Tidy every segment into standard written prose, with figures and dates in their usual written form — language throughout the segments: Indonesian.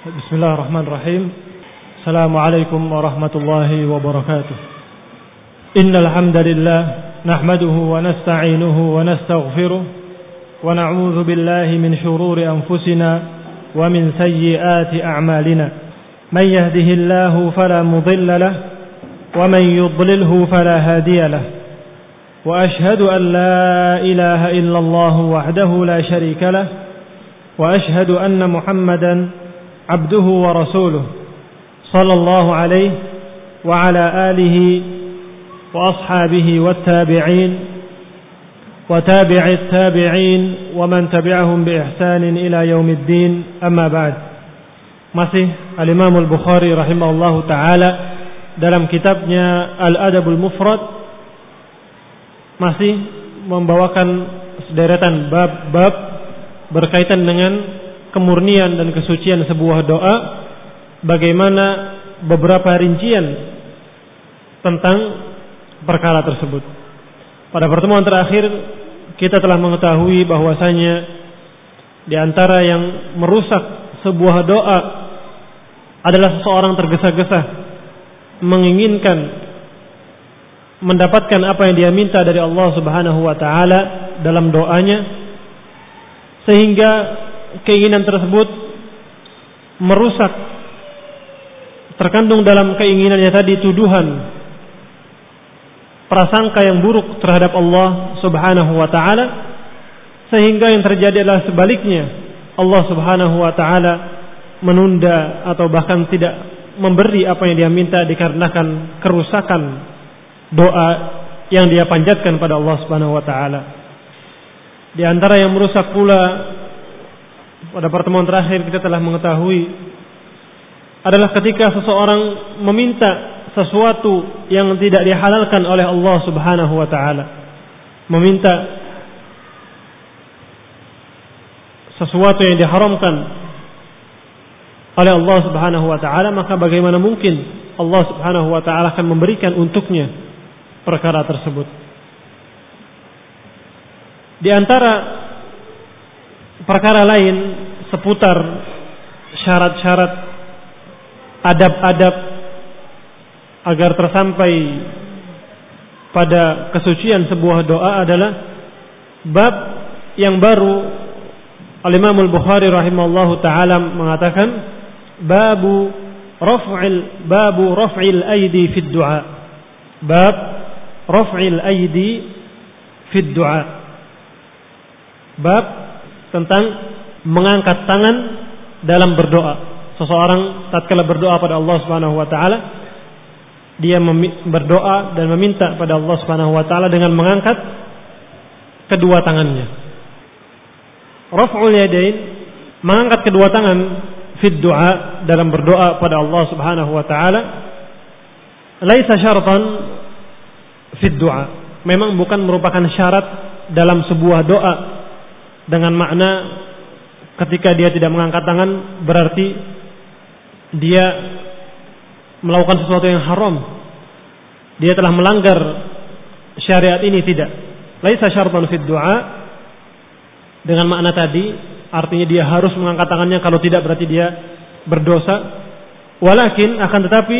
Bismillahirrahmanirrahim. Assalamualaikum warahmatullahi wabarakatuh. Innal hamdalillah nahmaduhu wa nasta'inuhu wa nastaghfiruh wa na'udzu billahi min shururi anfusina wa min sayyiati a'malina. Man yahdihillahu fala mudilla lahu wa man yudlilhu fala hadiya lahu. Wa ashhadu an la ilaha illallah wahdahu la syarika lahu wa ashhadu anna Muhammadan عبده ورسوله صلى الله عليه وعلى آله وأصحابه والتابعين وتابع التابعين ومن تبعهم بإحسان إلى يوم الدين أما بعد. Masih Al-Imam Al-Bukhari rahimahullahu ta'ala dalam kitabnya Al-Adabul Mufrad masih membawakan sederetan bab-bab berkaitan dengan kemurnian dan kesucian sebuah doa, bagaimana beberapa rincian tentang perkara tersebut. Pada pertemuan terakhir kita telah mengetahui bahwasanya di antara yang merusak sebuah doa adalah seseorang tergesa-gesa menginginkan mendapatkan apa yang dia minta dari Allah Subhanahu wa taala dalam doanya, sehingga keinginan tersebut merusak, terkandung dalam keinginannya tadi tuduhan, prasangka yang buruk terhadap Allah Subhanahu wa taala, sehingga yang terjadi adalah sebaliknya, Allah Subhanahu wa taala menunda atau bahkan tidak memberi apa yang dia minta dikarenakan kerusakan doa yang dia panjatkan pada Allah Subhanahu wa taala. Di antara yang merusak pula pada pertemuan terakhir kita telah mengetahui adalah ketika seseorang meminta sesuatu yang tidak dihalalkan oleh Allah Subhanahu wa taala, meminta sesuatu yang diharamkan oleh Allah Subhanahu wa taala, maka bagaimana mungkin Allah Subhanahu wa taala akan memberikan untuknya perkara tersebut. Di antara perkara lain seputar syarat-syarat, adab-adab agar tersampai pada kesucian sebuah doa adalah bab yang baru. Al-Imam Al-Bukhari rahimahullahu ta'ala mengatakan babu raf'il aidi fid du'a. Bab raf'il aidi fid du'a. Bab tentang mengangkat tangan dalam berdoa. Seseorang tatkala berdoa pada Allah Subhanahu wa taala, dia berdoa dan meminta pada Allah Subhanahu wa taala dengan mengangkat kedua tangannya. Raf'ul yadain, mengangkat kedua tangan fid du'a, dalam berdoa pada Allah Subhanahu wa taala, laisa syartan fid du'a. Memang bukan merupakan syarat dalam sebuah doa, dengan makna ketika dia tidak mengangkat tangan berarti dia melakukan sesuatu yang haram, dia telah melanggar syariat ini. Tidak. Laisa syartan fid du'a dengan makna tadi, artinya dia harus mengangkat tangannya, kalau tidak berarti dia berdosa. Walakin akan tetapi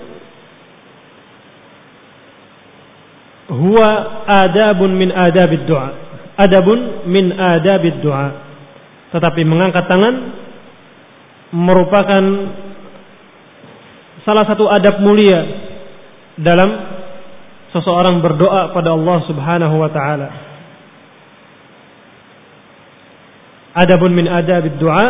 huwa adabun min adabid du'a. Adabun min adabid du'a. Tetapi mengangkat tangan merupakan salah satu adab mulia dalam seseorang berdoa pada Allah Subhanahu wa taala. Adabun min adabid du'a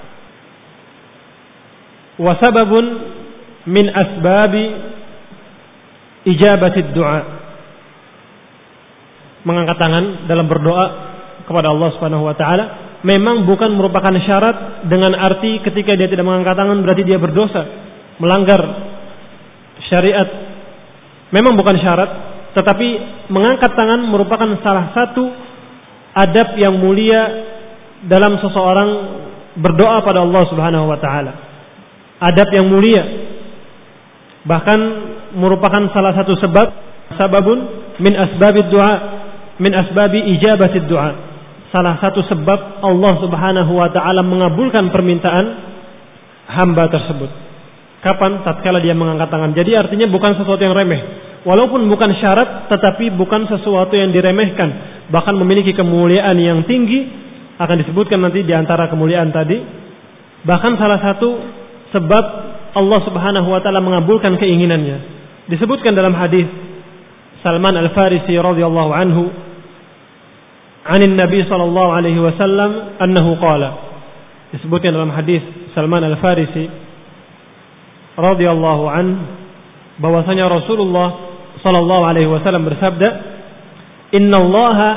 wa sababun min asbabi ijabatid du'a. Mengangkat tangan dalam berdoa kepada Allah Subhanahu wa taala memang bukan merupakan syarat dengan arti ketika dia tidak mengangkat tangan berarti dia berdosa, melanggar syariat. Memang bukan syarat, tetapi mengangkat tangan merupakan salah satu adab yang mulia dalam seseorang berdoa pada Allah Subhanahu wa taala. Adab yang mulia, bahkan merupakan salah satu sababun min asbabid du'a, min asbabi ijabatid du'a. Salah satu sebab Allah Subhanahu wa taala mengabulkan permintaan hamba tersebut. Kapan? Tatkala dia mengangkat tangan. Jadi artinya bukan sesuatu yang remeh. Walaupun bukan syarat, tetapi bukan sesuatu yang diremehkan. Bahkan memiliki kemuliaan yang tinggi. Akan disebutkan nanti di antara kemuliaan tadi. Bahkan salah satu sebab Allah Subhanahu wa taala mengabulkan keinginannya. Disebutkan dalam hadis Salman Al-Farisi radhiyallahu anhu, "Anin Nabi sallallahu alaihi wasallam annahu qala." Disebutkan dalam hadis Salman Al-Farisi radhiyallahu anhu bahwasanya Rasulullah sallallahu alaihi wasallam bersabda, "Innallaha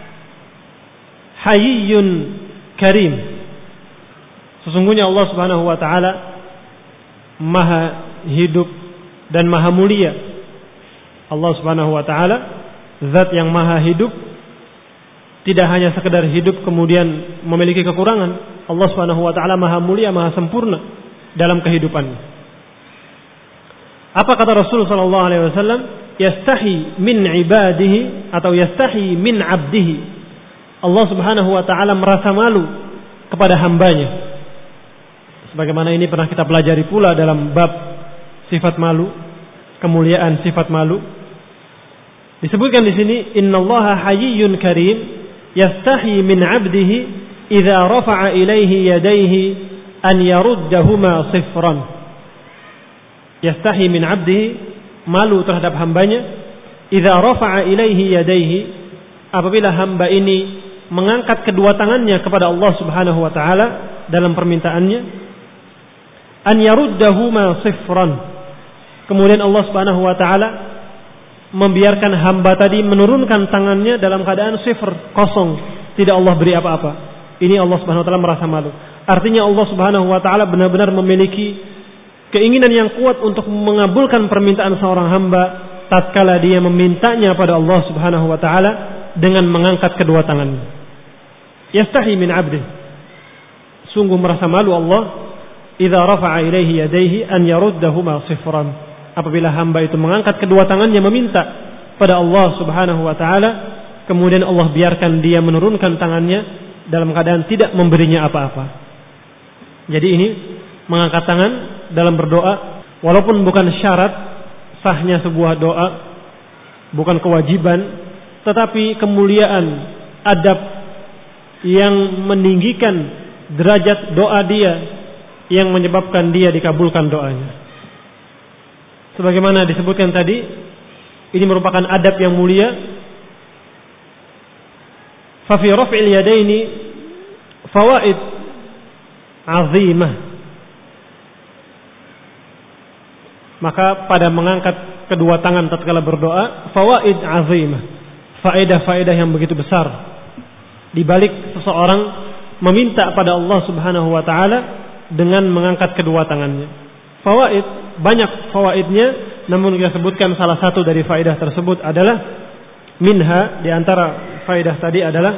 hayyun karim." Sesungguhnya Allah Subhanahu wa taala Maha hidup dan Maha mulia. Allah Subhanahu wa taala zat yang Maha hidup, tidak hanya sekedar hidup kemudian memiliki kekurangan. Allah Subhanahu wa taala Maha mulia, Maha sempurna dalam kehidupannya. Apa kata Rasul sallallahu alaihi wasallam? Yastahi min ibadihi atau yastahi min abdihi. Allah Subhanahu wa taala merasa malu kepada hambanya. Sebagaimana ini pernah kita pelajari pula dalam bab sifat malu, kemuliaan sifat malu. Disebutkan di sini, innallaha hayyun karim yastahi min 'abdihi idza rafa'a ilaihi yadayhi an yaruddahuma sifran. Yastahi min 'abdihi, malu terhadap hambanya, idza rafa'a ilaihi yadayhi, apabila hamba ini mengangkat kedua tangannya kepada Allah Subhanahu wa taala dalam permintaannya, an yaruddahuma sifran. Kemudian Allah Subhanahu wa taala membiarkan hamba tadi menurunkan tangannya dalam keadaan sifr, kosong, tidak Allah beri apa-apa. Ini Allah Subhanahu wa taala merasa malu. Artinya Allah Subhanahu wa taala benar-benar memiliki keinginan yang kuat untuk mengabulkan permintaan seorang hamba tatkala dia memintanya pada Allah Subhanahu wa taala dengan mengangkat kedua tangannya. Yastahi min 'abdi. Sungguh merasa malu Allah idza rafa'a ilaihi yadayhi an yaruddahuma sifran. Apabila hamba itu mengangkat kedua tangannya meminta pada Allah Subhanahu wa taala, kemudian Allah biarkan dia menurunkan tangannya dalam keadaan tidak memberinya apa-apa. Jadi ini mengangkat tangan dalam berdoa walaupun bukan syarat sahnya sebuah doa, bukan kewajiban, tetapi kemuliaan adab yang meninggikan derajat doa dia yang menyebabkan dia dikabulkan doanya. Sebagaimana disebutkan tadi, ini merupakan adab yang mulia. Fa fi raf'il yadaini fawaid 'azimah. Maka pada mengangkat kedua tangan tatkala berdoa, fawaid 'azimah. Faedah-faedah yang begitu besar di balik seseorang meminta pada Allah Subhanahu wa taala dengan mengangkat kedua tangannya. Fawaid, banyak fawaidnya, namun kita sebutkan salah satu dari faedah tersebut adalah minha, di antara faedah tadi adalah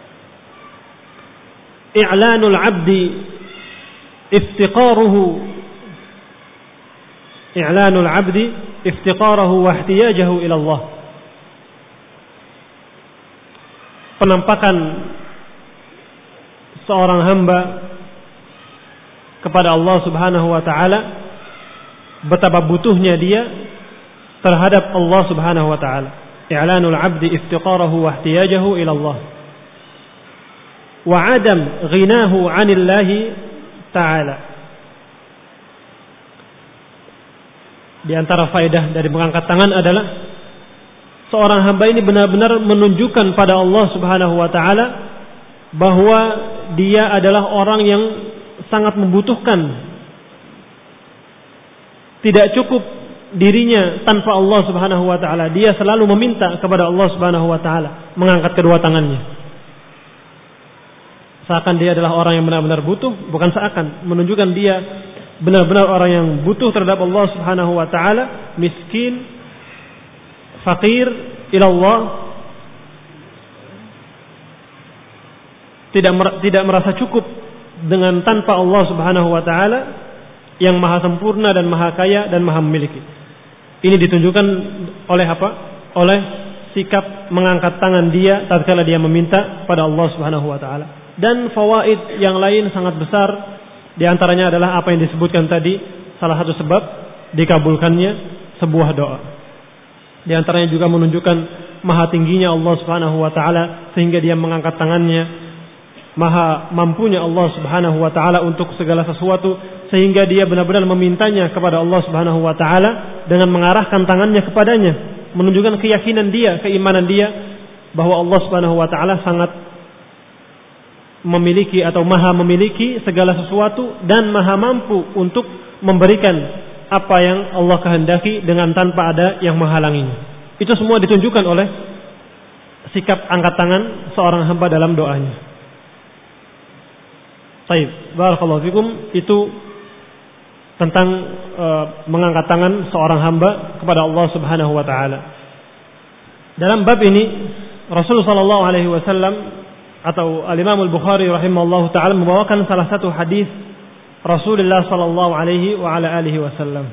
i'lanul 'abdi iftiqaruhu wa ihtiyajahu ila Allah. Penampakan seorang hamba kepada Allah Subhanahu wa taala, betapa butuhnya dia terhadap Allah Subhanahu wa taala. I'lanul 'abdi iftiqarahu wa ihtiyajahu ila Allah. Wa 'adam ghinahu 'anillahi ta'ala. Di antara faedah dari mengangkat tangan adalah seorang hamba ini benar-benar menunjukkan pada Allah Subhanahu wa taala bahwa dia adalah orang yang sangat membutuhkan. Tidak cukup dirinya tanpa Allah Subhanahu wa taala. Dia selalu meminta kepada Allah Subhanahu wa taala, mengangkat kedua tangannya. Seakan dia adalah orang yang benar-benar butuh, bukan seakan, menunjukkan dia benar-benar orang yang butuh terhadap Allah Subhanahu wa taala, miskin, fakir ila Allah, tidak merasa cukup dengan tanpa Allah Subhanahu wa taala yang maha sempurna dan maha kaya dan maha memiliki. Ini ditunjukkan oleh apa? Oleh sikap mengangkat tangan dia tatkala dia meminta pada Allah Subhanahu wa taala. Dan fawaid yang lain sangat besar Di antaranya adalah apa yang disebutkan tadi, salah satu sebab dikabulkannya sebuah doa. Di antaranya juga menunjukkan maha tingginya Allah Subhanahu wa taala sehingga dia mengangkat tangannya, maha mampunya Allah Subhanahu wa taala untuk segala sesuatu sehingga dia benar-benar memintanya kepada Allah Subhanahu wa taala dengan mengarahkan tangannya kepadanya, menunjukkan keyakinan dia, keimanan dia bahwa Allah Subhanahu wa taala sangat memiliki atau maha memiliki segala sesuatu dan maha mampu untuk memberikan apa yang Allah kehendaki dengan tanpa ada yang menghalanginya. Itu semua ditunjukkan oleh sikap angkat tangan seorang hamba dalam doanya. Baik, barakallahu fikum. Itu tentang mengangkat tangan seorang hamba kepada Allah Subhanahu wa taala. Dalam bab ini Rasulullah sallallahu alaihi wasallam atau Al-Imam Al-Bukhari rahimahullahu taala membawakan salah satu hadis Rasulullah sallallahu alaihi wa ala alihi wasallam.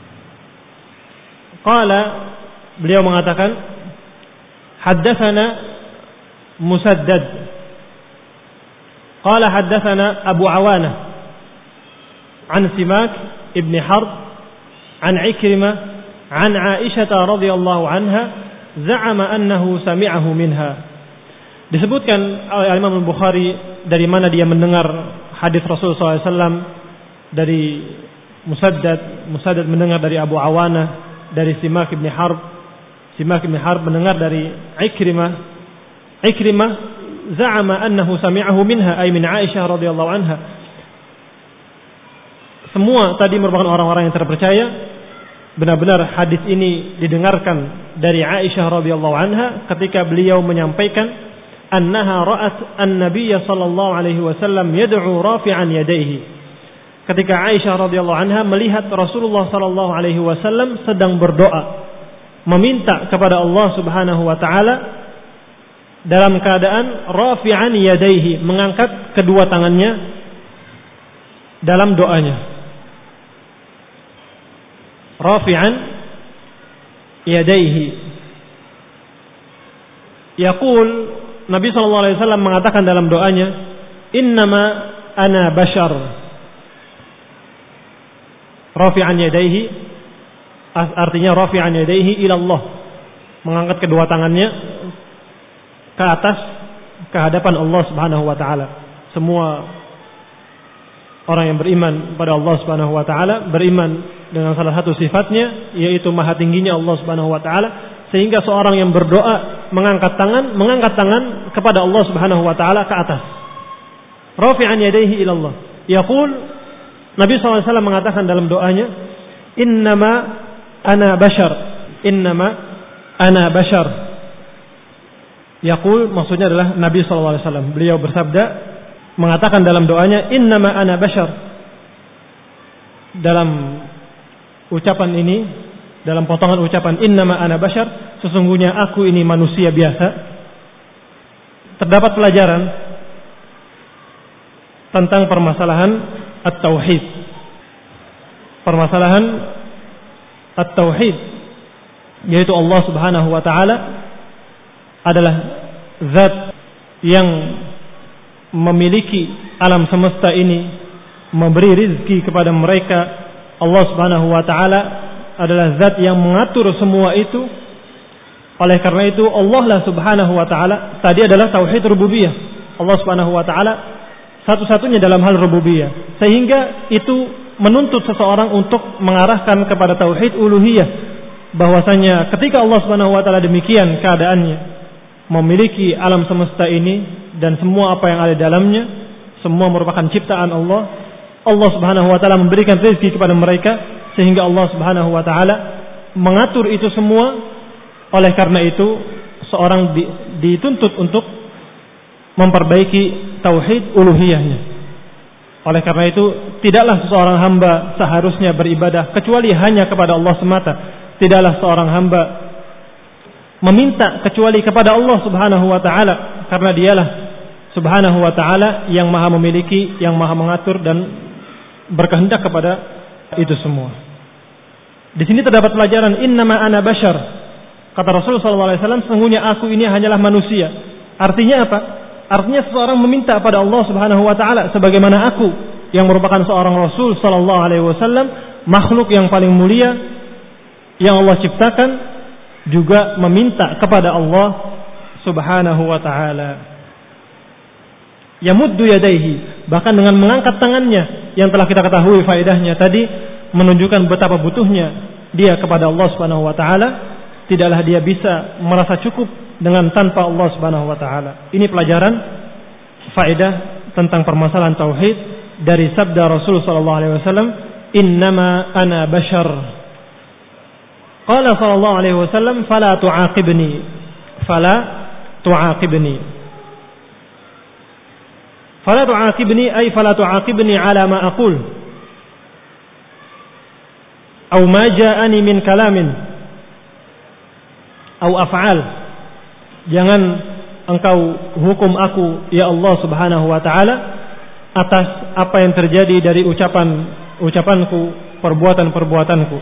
Qala, beliau mengatakan, haddatsana Musaddad. Qala haddatsana Abu Awanah an Simak ibn Harb an Ikrimah an Aisyah radhiyallahu anha za'ama annahu sami'ahu minha. Disebutkan oleh Imam Al-Bukhari dari mana dia mendengar hadis Rasulullah SAW dari Musaddad mendengar dari Abu Awanah dari Simak ibn Harb. Simak ibn Harb mendengar dari Ikrimah za'ama annahu sami'ahu minha ay min Aisyah radhiyallahu anha. Semua tadi merupakan orang-orang yang terpercaya. Benar-benar hadis ini didengarkan dari Aisyah radhiyallahu anha ketika beliau menyampaikan annaha ra'at an-nabiy sallallahu alaihi wasallam yad'u rafi'an yadayhi. Ketika Aisyah radhiyallahu anha melihat Rasulullah sallallahu alaihi wasallam sedang berdoa, meminta kepada Allah Subhanahu wa taala dalam keadaan rafi'an yadayhi, mengangkat kedua tangannya dalam doanya. Rafi'an yadayhi. Yaqul, Nabi sallallahu alaihi wasallam mengatakan dalam doanya, "Innama ana bashar." Rafi'an yadayhi artinya rafi'an yadayhi ila Allah, mengangkat kedua tangannya ke atas ke hadapan Allah Subhanahu wa taala. Semua orang yang beriman pada Allah Subhanahu wa taala beriman dengan salah satu sifatnya, yaitu maha tingginya Allah Subhanahu wa taala, sehingga seorang yang berdoa mengangkat tangan kepada Allah Subhanahu wa taala ke atas. Rafi'an yadayhi ila Allah. Yaqul, Nabi SAW mengatakan dalam doanya, "Innama ana bashar." Innama ana bashar. Yaqul, maksudnya adalah Nabi SAW. Beliau bersabda, mengatakan dalam doanya, "Innama ana bashar." Dalam ucapan ini, dalam potongan ucapan "Innama ana bashar", sesungguhnya aku ini manusia biasa, terdapat pelajaran tentang permasalahan at-tauhid. Permasalahan at-tauhid, yaitu Allah Subhanahu wa taala adalah zat yang memiliki alam semesta ini, memberi rizki kepada mereka. Allah Subhanahu wa taala adalah zat yang mengatur semua itu. Oleh karena itu Allah lah Subhanahu wa taala tadi adalah tauhid rububiyah. Allah Subhanahu wa taala satu-satunya dalam hal rububiyah, sehingga itu menuntut seseorang untuk mengarahkan kepada tauhid uluhiyah, bahwasanya ketika Allah Subhanahu wa taala demikian keadaannya, memiliki alam semesta ini dan semua apa yang ada dalamnya, semua merupakan ciptaan Allah. Allah Subhanahu wa taala memberikan rezeki kepada mereka, sehingga Allah Subhanahu wa taala mengatur itu semua. Oleh karena itu seorang dituntut untuk memperbaiki tauhid uluhiyahnya. Oleh karena itu tidaklah seorang hamba seharusnya beribadah kecuali hanya kepada Allah semata. Tidaklah seorang hamba meminta kecuali kepada Allah Subhanahu wa taala, karena dialah Subhanahu wa taala yang maha memiliki, yang maha mengatur dan berkehendak kepada itu semua. Di sini terdapat pelajaran, innama ana bashar. Kata Rasulullah SAW, sesungguhnya aku ini hanyalah manusia. Artinya apa? Artinya seseorang meminta pada Allah Subhanahu wa taala sebagaimana aku yang merupakan seorang Rasul sallallahu alaihi wasallam, makhluk yang paling mulia yang Allah ciptakan, juga meminta kepada Allah Subhanahu wa taala. Yamuddu yadayhi, bahkan dengan mengangkat tangannya, yang telah kita ketahui faedahnya tadi, menunjukkan betapa butuhnya dia kepada Allah Subhanahu wa taala. Tidaklah dia bisa merasa cukup dengan tanpa Allah Subhanahu wa taala. Ini pelajaran faedah tentang permasalahan tauhid dari sabda Rasul sallallahu alaihi wasallam, "Innama ana bashar." Qala sallallahu alaihi wasallam, "Fala tu'aqibni." Fala tu'aqibni. Fala tu'aqibni ay fala tu'aqibni ala ma aqul. Aw ma ja'ani min kalamin aw af'al. Jangan engkau hukum aku ya Allah Subhanahu wa taala atas apa yang terjadi dari ucapanku, perbuatan-perbuatanku.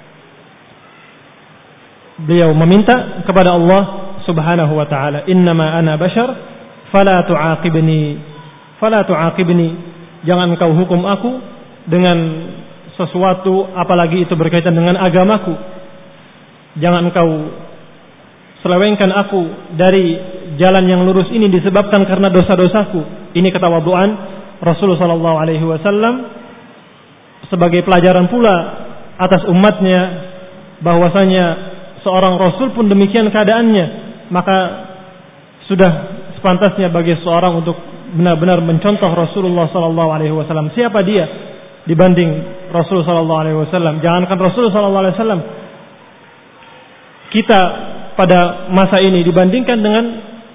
Beliau meminta kepada Allah Subhanahu wa taala, "Innama ana bashar, fala tu'aqibni." Fala tu'aqibni. Jangan engkau hukum aku dengan sesuatu apalagi itu berkaitan dengan agamaku. Jangan engkau selewengkan aku dari jalan yang lurus ini disebabkan karena dosa-dosaku. Ini ketawaduan Rasulullah sallallahu alaihi wasallam sebagai pelajaran pula atas umatnya, bahwasanya seorang rasul pun demikian keadaannya. Maka sudah sepantasnya bagi seorang untuk benar-benar mencontoh Rasulullah sallallahu alaihi wasallam. Siapa dia dibanding Rasul sallallahu alaihi wasallam? Jangankan Rasul sallallahu alaihi wasallam, kita pada masa ini dibandingkan dengan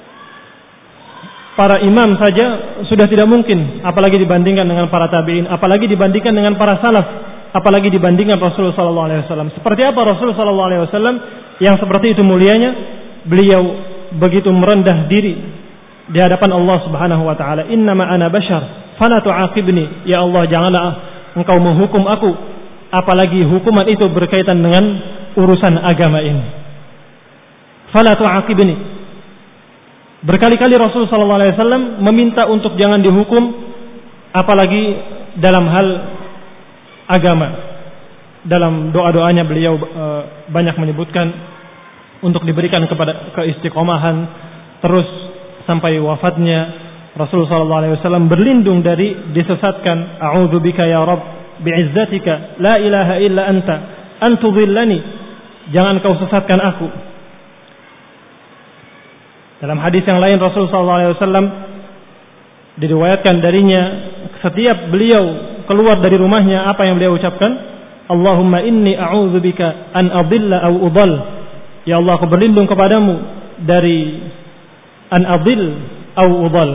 para imam saja sudah tidak mungkin, apalagi dibandingkan dengan para tabi'in, apalagi dibandingkan dengan para salaf, apalagi dibandingkan Rasul sallallahu alaihi wasallam. Seperti apa Rasul sallallahu alaihi wasallam yang seperti itu mulianya? Beliau begitu merendah diri di hadapan Allah Subhanahu wa taala. "Innama ana bashar, fala tu'aqibni." Ya Allah, janganlah engkau menghukum aku, apalagi hukuman itu berkaitan dengan urusan agama ini. Fala tu'aqibni. Berkali-kali Rasul sallallahu alaihi wasallam meminta untuk jangan dihukum, apalagi dalam hal agama. Dalam doa-doanya beliau banyak menyebutkan untuk diberikan kepada keistiqomahan terus sampai wafatnya. Rasul sallallahu alaihi wasallam berlindung dari disesatkan. "A'udzubika ya Rabb bi'izzatika la ilaha illa anta an tudhillani." Jangan kau sesatkan aku. Dalam hadis yang lain Rasul sallallahu alaihi wasallam diriwayatkan darinya, setiap beliau keluar dari rumahnya, apa yang beliau ucapkan? "Allahumma inni a'udzubika an adilla aw udall." Ya Allah, aku berlindung kepadamu dari an adil aw udall,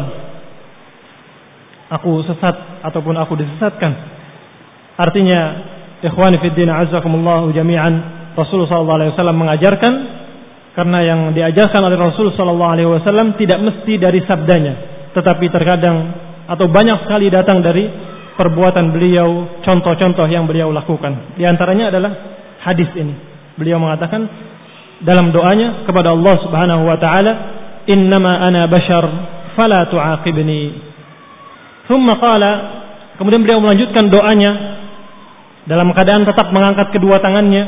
aku sesat ataupun aku disesatkan. Artinya, ikhwani fid din azzakumullah jami'an, Rasulullah sallallahu alaihi wasallam mengajarkan, karena yang diajarkan oleh Rasul sallallahu alaihi wasallam tidak mesti dari sabdanya, tetapi terkadang atau banyak sekali datang dari perbuatan beliau, contoh-contoh yang beliau lakukan. Di antaranya adalah hadis ini. Beliau mengatakan dalam doanya kepada Allah Subhanahu wa taala, "Innama ana bashar, fala tu'aqibni." Thumma qala, kemudian beliau melanjutkan doanya dalam keadaan tetap mengangkat kedua tangannya,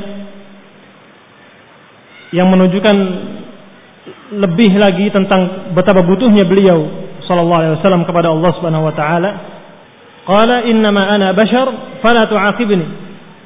yang menunjukkan lebih lagi tentang betapa butuhnya beliau sallallahu alaihi wasallam kepada Allah Subhanahu wa taala. Qala innama ana bashar fala tu'aqibni.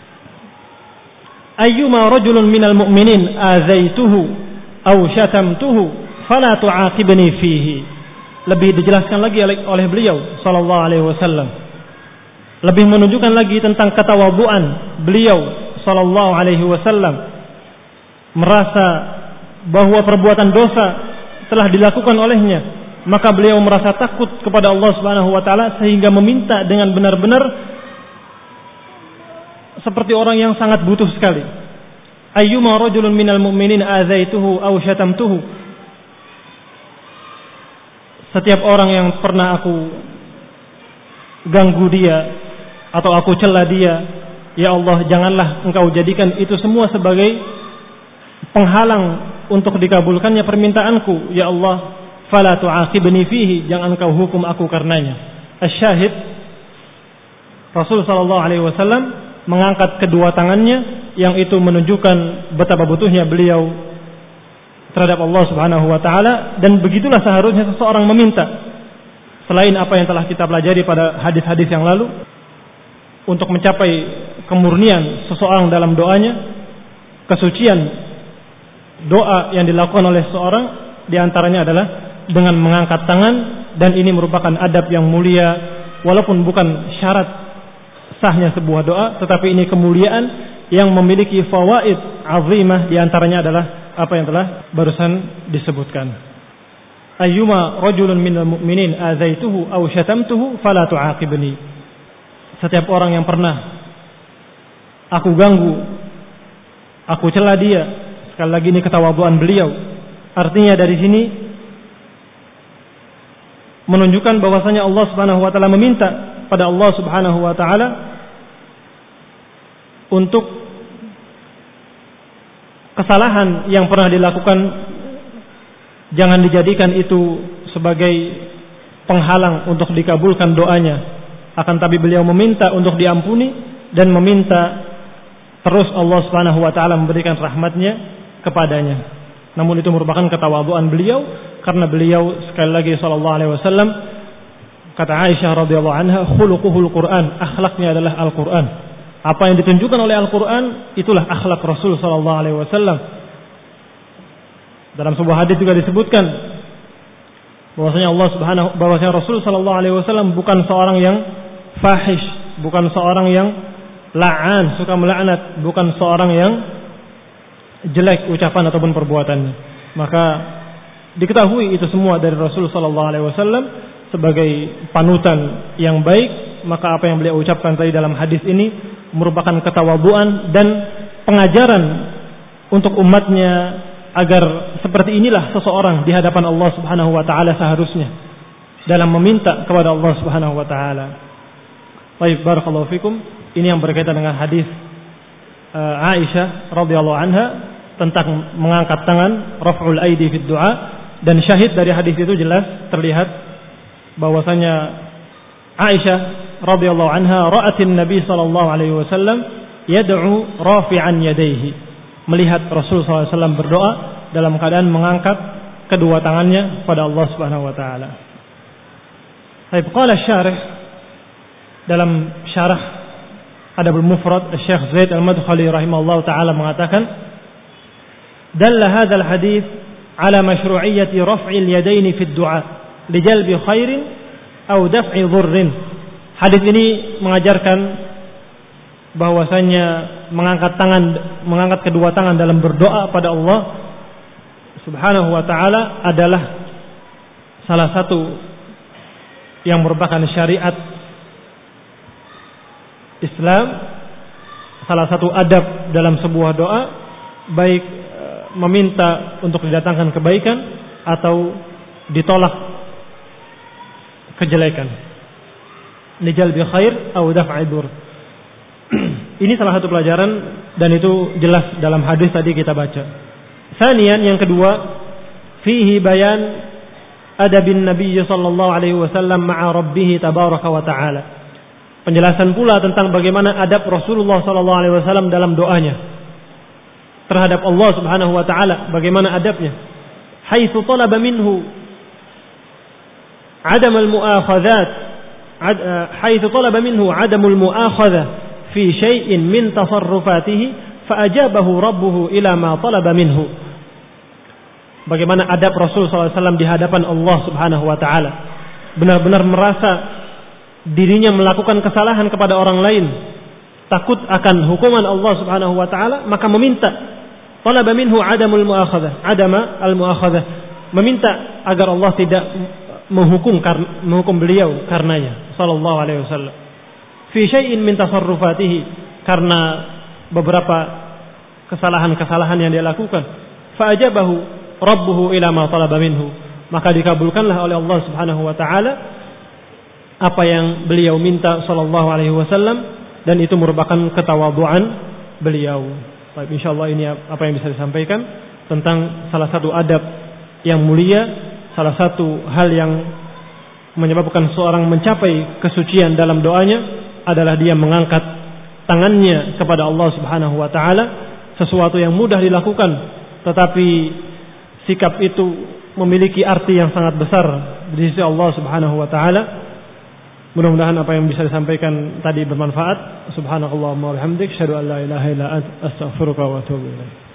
Ayyuma rajulun minal mu'minin azaituhu aw syatamtuhu fala tu'aqibni fihi. Lebih dijelaskan lagi oleh beliau sallallahu alaihi wasallam. Lebih menunjukkan lagi tentang ketawaduan beliau sallallahu alaihi wasallam, merasa bahwa perbuatan dosa telah dilakukan olehnya, maka beliau merasa takut kepada Allah Subhanahu wa taala sehingga meminta dengan benar-benar seperti orang yang sangat butuh sekali. Ayyuma rajulun minal mu'minin azaituhu aw syatamtuhu. Setiap orang yang pernah aku ganggu dia atau aku cela dia, ya Allah, janganlah engkau jadikan itu semua sebagai penghalang untuk dikabulkannya permintaanku. Ya Allah, fala tu'aqibni fihi, jangan engkau hukum aku karenanya. Asyahid, Rasul sallallahu alaihi wasallam mengangkat kedua tangannya, yang itu menunjukkan betapa butuhnya beliau terhadap Allah Subhanahu wa taala, dan begitulah seharusnya seseorang meminta. Selain apa yang telah kita pelajari pada hadis-hadis yang lalu, untuk mencapai kemurnian seseorang dalam doanya, kesucian doa yang dilakukan oleh seseorang diantaranya adalah dengan mengangkat tangan, dan ini merupakan adab yang mulia, walaupun bukan syarat sahnya sebuah doa, tetapi ini kemuliaan yang memiliki fawaid azimah. Diantaranya adalah apa yang telah barusan disebutkan. Ayyuma rajulun minal mu'minin azaituhu aw syatamtuhu fala tu'aqibni. Setiap orang yang pernah aku ganggu, aku cela dia, sekali lagi ini ketawaduan beliau. Artinya dari sini menunjukkan bahwasanya Allah Subhanahu wa taala meminta pada Allah Subhanahu wa taala untuk kesalahan yang pernah dilakukan jangan dijadikan itu sebagai penghalang untuk dikabulkan doanya, akan tapi beliau meminta untuk diampuni dan meminta terus Allah Subhanahu wa taala memberikan rahmatnya kepadanya. Namun itu merupakan ketawaduan beliau, karena beliau sekali lagi sallallahu alaihi wasallam, kata Aisyah radhiyallahu anha, khuluquhul Quran, akhlaknya adalah Al-Quran. Apa yang ditunjukkan oleh Al-Quran itulah akhlak Rasul sallallahu alaihi wasallam. Dalam sebuah hadis juga disebutkan bahwasanya bahwasanya Rasul sallallahu alaihi wasallam bukan seorang yang fahish, bukan seorang yang la'an, suka melaknat, bukan seorang yang jelek ucapan ataupun perbuatannya. Maka diketahui itu semua dari Rasul sallallahu alaihi wasallam sebagai panutan yang baik. Maka apa yang beliau ucapkan tadi dalam hadis ini merupakan ketawaduan dan pengajaran untuk umatnya, agar seperti inilah seseorang di hadapan Allah Subhanahu wa taala seharusnya dalam meminta kepada Allah Subhanahu wa taala. Baik, barakallahu fikum. Ini yang berkaitan dengan hadis Aisyah radhiyallahu anha tentang mengangkat tangan, raf'ul aidi fid du'a, dan syahid dari hadis itu jelas terlihat bahwasanya Aisyah radhiyallahu anha ra'atin Nabi sallallahu alaihi wasallam yad'u rafi'an yadayhi, melihat Rasul sallallahu alaihi wasallam berdoa dalam keadaan mengangkat kedua tangannya pada Allah Subhanahu wa taala. Baik, qala syarih dalam syarah Adabul Mufrad, Syekh Zaid Al-Madkhali rahimahullah taala mengatakan, dalla hadzal hadits ala masyru'iyyati raf'il yadaini fid du'a li jalbi khairin aw daf'i dhurrin. Hadis ini mengajarkan bahwasanya mengangkat kedua tangan dalam berdoa pada Allah Subhanahu wa taala adalah salah satu yang merupakan syariat Islam, salah satu adab dalam sebuah doa, baik meminta untuk didatangkan kebaikan atau ditolak kejelekan. Lijalbi khair atau daf'i dur. Ini salah satu pelajaran, dan itu jelas dalam hadis tadi kita baca. Sanian, yang kedua, fihi bayan adabin Nabi sallallahu alaihi wasallam ma'a rabbih tabaraka wa ta'ala. Penjelasan pula tentang bagaimana adab Rasulullah sallallahu alaihi wasallam dalam doanya terhadap Allah Subhanahu wa taala, bagaimana adabnya. Haitsu talaba minhu adam al-mu'akhadzat, haitsu talaba minhu adamul mu'akhadzah fi syai'in min tasarrufatihi fa'ajabahu rabbuhu ila ma talaba minhu. Bagaimana adab Rasul sallallahu alaihi wasallam di hadapan Allah Subhanahu wa taala, benar-benar merasa dirinya melakukan kesalahan kepada orang lain, takut akan hukuman Allah Subhanahu wa taala, maka meminta talaba minhu adamul mu'akhadzah, adama al mu'akhadzah, meminta agar Allah tidak menghukum beliau karenanya sallallahu alaihi wasallam. Fi syai'in min tasarrufatihi, karena beberapa kesalahan-kesalahan yang dia lakukan. Fa ajabahu rabbuhu ila ma talaba minhu, maka dikabulkanlah oleh Allah Subhanahu wa taala apa yang beliau minta sallallahu alaihi wasallam, dan itu merupakan ketawaduan beliau. Baik, insyaallah ini apa yang bisa disampaikan tentang salah satu adab yang mulia, salah satu hal yang menyebabkan seorang mencapai kesucian dalam doanya adalah dia mengangkat tangannya kepada Allah Subhanahu wa taala, sesuatu yang mudah dilakukan, tetapi sikap itu memiliki arti yang sangat besar di sisi Allah Subhanahu wa taala. Mudah-mudahan apa yang bisa disampaikan tadi bermanfaat. Subhanakallahumma wa bihamdik, asyhadu an la ilaha illa anta, astaghfiruka wa atubu ilaik.